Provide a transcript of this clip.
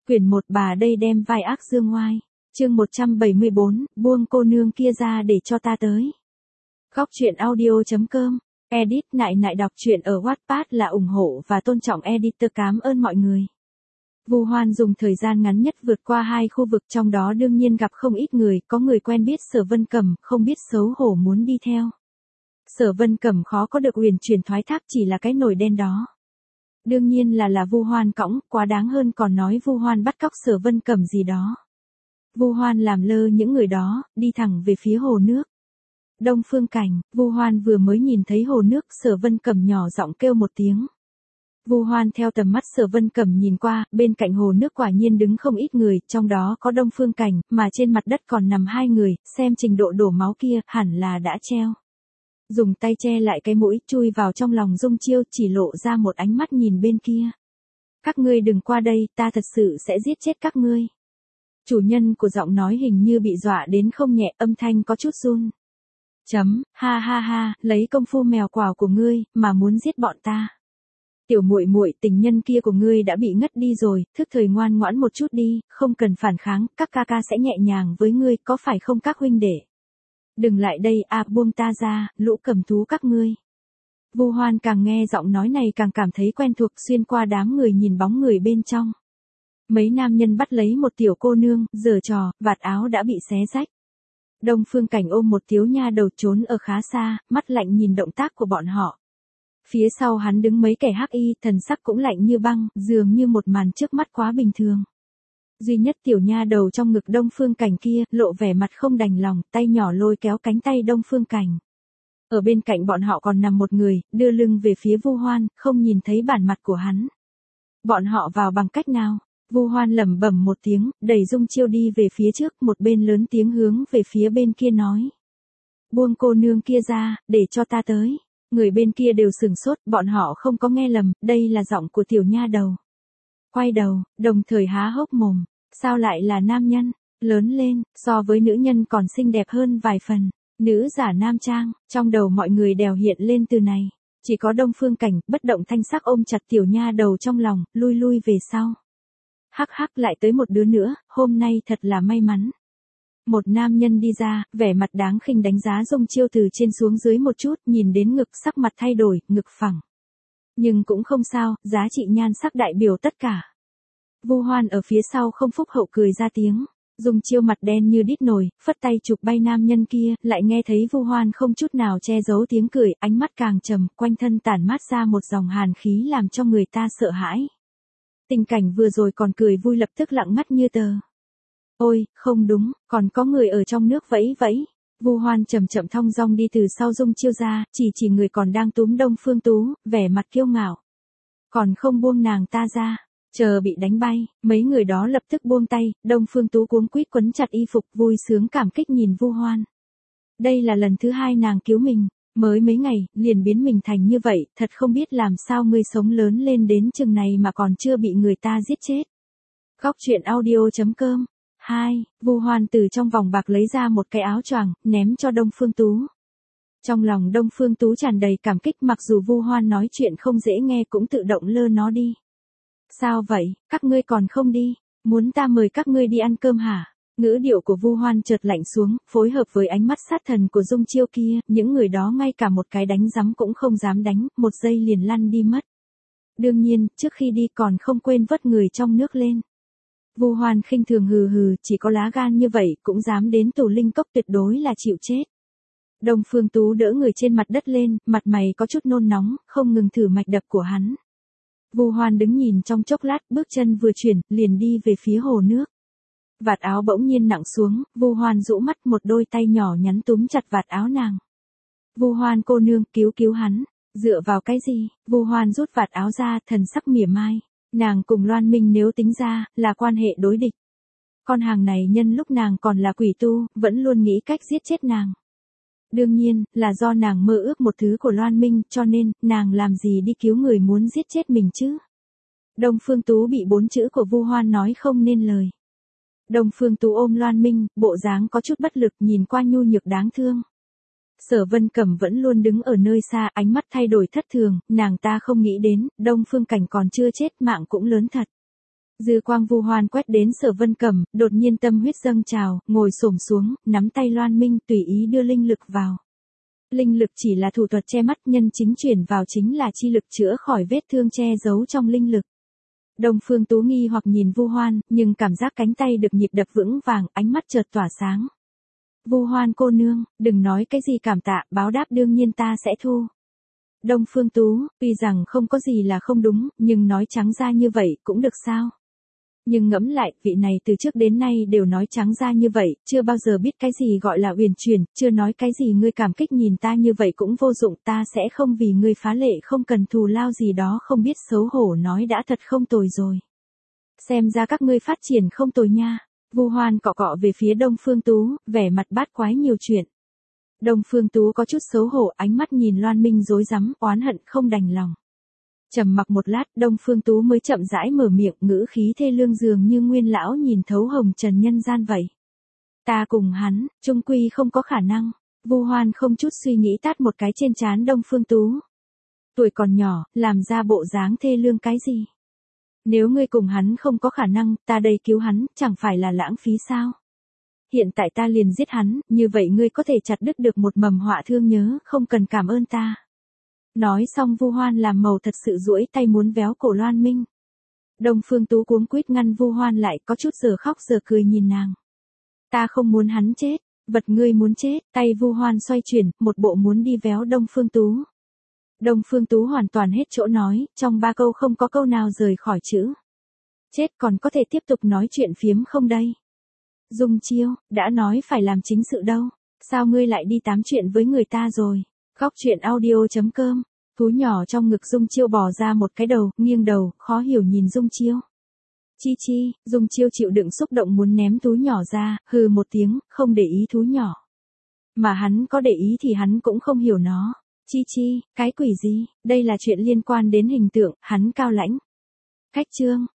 Quyển 1 bà đây đem vai ác dương ngoai. Chương 174, buông cô nương kia ra để cho ta tới. Góc truyện audio.com. Edit nại nại đọc truyện ở Wattpad là ủng hộ và tôn trọng editor, cảm ơn mọi người. Vu Hoan dùng thời gian ngắn nhất vượt qua 2 khu vực, trong đó đương nhiên gặp không ít người, có người quen biết Sở Vân Cẩm, không biết xấu hổ muốn đi theo. Sở Vân Cẩm khó có được uyển chuyển thoái thác, chỉ là cái nồi đen đó. Đương nhiên là Vu Hoan cõng, quá đáng hơn còn nói Vu Hoan bắt cóc Sở Vân Cẩm gì đó. Vu Hoan làm lơ những người đó, đi thẳng về phía hồ nước. Đông Phương Cảnh, Vu Hoan vừa mới nhìn thấy hồ nước, Sở Vân Cẩm nhỏ giọng kêu một tiếng. Vu Hoan theo tầm mắt Sở Vân Cẩm nhìn qua, bên cạnh hồ nước quả nhiên đứng không ít người, trong đó có Đông Phương Cảnh, mà trên mặt đất còn nằm 2 người, xem trình độ đổ máu kia, hẳn là đã treo. Dùng tay che lại cái mũi, chui vào trong lòng Dung Chiêu, chỉ lộ ra một ánh mắt nhìn bên kia. Các ngươi đừng qua đây, ta thật sự sẽ giết chết các ngươi. Chủ nhân của giọng nói hình như bị dọa đến không nhẹ, âm thanh có chút run. Ha ha ha, lấy công phu mèo quào của ngươi, mà muốn giết bọn ta. Tiểu muội muội, tình nhân kia của ngươi đã bị ngất đi rồi, thức thời ngoan ngoãn một chút đi, không cần phản kháng, các ca ca sẽ nhẹ nhàng với ngươi, có phải không các huynh đệ? Đừng lại đây, buông ta ra, lũ cầm thú các ngươi. Vu Hoan càng nghe giọng nói này càng cảm thấy quen thuộc, xuyên qua đám người nhìn bóng người bên trong. Mấy nam nhân bắt lấy một tiểu cô nương, giở trò, vạt áo đã bị xé rách. Đông Phương Cảnh ôm một thiếu nha đầu trốn ở khá xa, mắt lạnh nhìn động tác của bọn họ. Phía sau hắn đứng mấy kẻ hắc y, thần sắc cũng lạnh như băng, dường như một màn trước mắt quá bình thường. Duy nhất tiểu nha đầu trong ngực Đông Phương Cảnh kia, lộ vẻ mặt không đành lòng, tay nhỏ lôi kéo cánh tay Đông Phương Cảnh. Ở bên cạnh bọn họ còn nằm một người, đưa lưng về phía Vu Hoan, không nhìn thấy bản mặt của hắn. Bọn họ vào bằng cách nào? Vu Hoan lẩm bẩm một tiếng, đẩy Dung Chiêu đi về phía trước, một bên lớn tiếng hướng về phía bên kia nói. Buông cô nương kia ra, để cho ta tới. Người bên kia đều sửng sốt, bọn họ không có nghe lầm, đây là giọng của tiểu nha đầu. Quay đầu, đồng thời há hốc mồm, sao lại là nam nhân, lớn lên, so với nữ nhân còn xinh đẹp hơn vài phần, nữ giả nam trang, trong đầu mọi người đều hiện lên từ này. Chỉ có Đông Phương Cảnh, bất động thanh sắc ôm chặt tiểu nha đầu trong lòng, lui về sau. Hắc hắc, lại tới một đứa nữa, hôm nay thật là may mắn. Một nam nhân đi ra, vẻ mặt đáng khinh đánh giá Dung Chiêu từ trên xuống dưới một chút, nhìn đến ngực, sắc mặt thay đổi, ngực phẳng. Nhưng cũng không sao, giá trị nhan sắc đại biểu tất cả. Vu Hoan ở phía sau không phúc hậu cười ra tiếng. Dung Chiêu mặt đen như đít nồi, phất tay chụp bay nam nhân kia, lại nghe thấy Vu Hoan không chút nào che giấu tiếng cười, ánh mắt càng trầm, quanh thân tản mát ra một dòng hàn khí làm cho người ta sợ hãi. Tình cảnh vừa rồi còn cười vui lập tức lặng ngắt như tờ. Ôi, không đúng, còn có người ở trong nước vẫy vẫy. Vu Hoan chậm chậm thong dong đi từ sau Dung Chiêu ra, chỉ người còn đang túm Đông Phương Tú, vẻ mặt kiêu ngạo. Còn không buông nàng ta ra, chờ bị đánh bay, mấy người đó lập tức buông tay, Đông Phương Tú cuống quýt quấn chặt y phục, vui sướng cảm kích nhìn Vu Hoan. Đây là lần thứ 2 nàng cứu mình, mới mấy ngày, liền biến mình thành như vậy, thật không biết làm sao ngươi sống lớn lên đến chừng này mà còn chưa bị người ta giết chết. Góc truyện audio.com. 2. Vu Hoan từ trong vòng bạc lấy ra một cái áo choàng, ném cho Đông Phương Tú. Trong lòng Đông Phương Tú tràn đầy cảm kích, mặc dù Vu Hoan nói chuyện không dễ nghe cũng tự động lơ nó đi. Sao vậy, các ngươi còn không đi, muốn ta mời các ngươi đi ăn cơm hả? Ngữ điệu của Vu Hoan chợt lạnh xuống, phối hợp với ánh mắt sát thần của Dung Chiêu kia, những người đó ngay cả một cái đánh giấm cũng không dám đánh, một giây liền lăn đi mất. Đương nhiên, trước khi đi còn không quên vớt người trong nước lên. Vu Hoan khinh thường hừ, chỉ có lá gan như vậy cũng dám đến tù linh cốc, tuyệt đối là chịu chết. Đông Phương Tú đỡ người trên mặt đất lên, mặt mày có chút nôn nóng, không ngừng thử mạch đập của hắn. Vu Hoan đứng nhìn trong chốc lát, bước chân vừa chuyển, liền đi về phía hồ nước. Vạt áo bỗng nhiên nặng xuống, Vu Hoan rũ mắt, một đôi tay nhỏ nhắn túm chặt vạt áo nàng. Vu Hoan cô nương, cứu hắn. Dựa vào cái gì? Vu Hoan rút vạt áo ra, thần sắc mỉa mai. Nàng cùng Loan Minh nếu tính ra, là quan hệ đối địch. Con hàng này nhân lúc nàng còn là quỷ tu, vẫn luôn nghĩ cách giết chết nàng. Đương nhiên, là do nàng mơ ước một thứ của Loan Minh, cho nên, nàng làm gì đi cứu người muốn giết chết mình chứ? Đông Phương Tú bị 4 chữ của Vu Hoan nói không nên lời. Đông Phương Tú ôm Loan Minh, bộ dáng có chút bất lực, nhìn qua nhu nhược đáng thương. Sở Vân Cẩm vẫn luôn đứng ở nơi xa, ánh mắt thay đổi thất thường, nàng ta không nghĩ đến, Đông Phương Cảnh còn chưa chết, mạng cũng lớn thật. Dư quang Vu Hoan quét đến Sở Vân Cẩm, đột nhiên tâm huyết dâng trào, ngồi xổm xuống, nắm tay Loan Minh tùy ý đưa linh lực vào. Linh lực chỉ là thủ thuật che mắt, nhân chính chuyển vào chính là chi lực chữa khỏi vết thương che giấu trong linh lực. Đông Phương Tú nghi hoặc nhìn Vu Hoan, nhưng cảm giác cánh tay được nhịp đập vững vàng, ánh mắt chợt tỏa sáng. Vu Hoan cô nương, đừng nói cái gì cảm tạ, báo đáp đương nhiên ta sẽ thu. Đông Phương Tú, tuy rằng không có gì là không đúng, nhưng nói trắng ra như vậy cũng được sao? Nhưng ngẫm lại, vị này từ trước đến nay đều nói trắng ra như vậy, chưa bao giờ biết cái gì gọi là uyển chuyển, chưa nói cái gì ngươi cảm kích nhìn ta như vậy cũng vô dụng, ta sẽ không vì ngươi phá lệ không cần thù lao gì đó không biết xấu hổ nói đã thật không tồi rồi. Xem ra các ngươi phát triển không tồi nha. Vu Hoan cọ cọ về phía Đông Phương Tú, vẻ mặt bát quái nhiều chuyện. Đông Phương Tú có chút xấu hổ, ánh mắt nhìn Loan Minh rối rắm, oán hận không đành lòng. Trầm mặc một lát, Đông Phương Tú mới chậm rãi mở miệng, ngữ khí thê lương dường như nguyên lão nhìn thấu hồng trần nhân gian vậy. Ta cùng hắn, chung quy không có khả năng. Vu Hoan không chút suy nghĩ tát một cái trên trán Đông Phương Tú. Tuổi còn nhỏ, làm ra bộ dáng thê lương cái gì? Nếu ngươi cùng hắn không có khả năng, ta đây cứu hắn, chẳng phải là lãng phí sao? Hiện tại ta liền giết hắn, như vậy ngươi có thể chặt đứt được một mầm họa thương nhớ, không cần cảm ơn ta. Nói xong Vu Hoan làm màu thật sự duỗi tay muốn véo cổ Loan Minh. Đông Phương Tú cuống quýt ngăn Vu Hoan lại, có chút giờ khóc giờ cười nhìn nàng. Ta không muốn hắn chết, vật ngươi muốn chết, tay Vu Hoan xoay chuyển, một bộ muốn đi véo Đông Phương Tú. Đông Phương Tú hoàn toàn hết chỗ nói, trong 3 câu không có câu nào rời khỏi chữ. Chết còn có thể tiếp tục nói chuyện phiếm không đây? Dung Chiêu, đã nói phải làm chính sự đâu, sao ngươi lại đi tám chuyện với người ta rồi? Khóc chuyện audio.com, thú nhỏ trong ngực Dung Chiêu bò ra một cái đầu, nghiêng đầu, khó hiểu nhìn Dung Chiêu. Chi chi, Dung Chiêu chịu đựng xúc động muốn ném thú nhỏ ra, hừ một tiếng, không để ý thú nhỏ. Mà hắn có để ý thì hắn cũng không hiểu nó. Chi chi, cái quỷ gì, đây là chuyện liên quan đến hình tượng, hắn cao lãnh. Khách trương,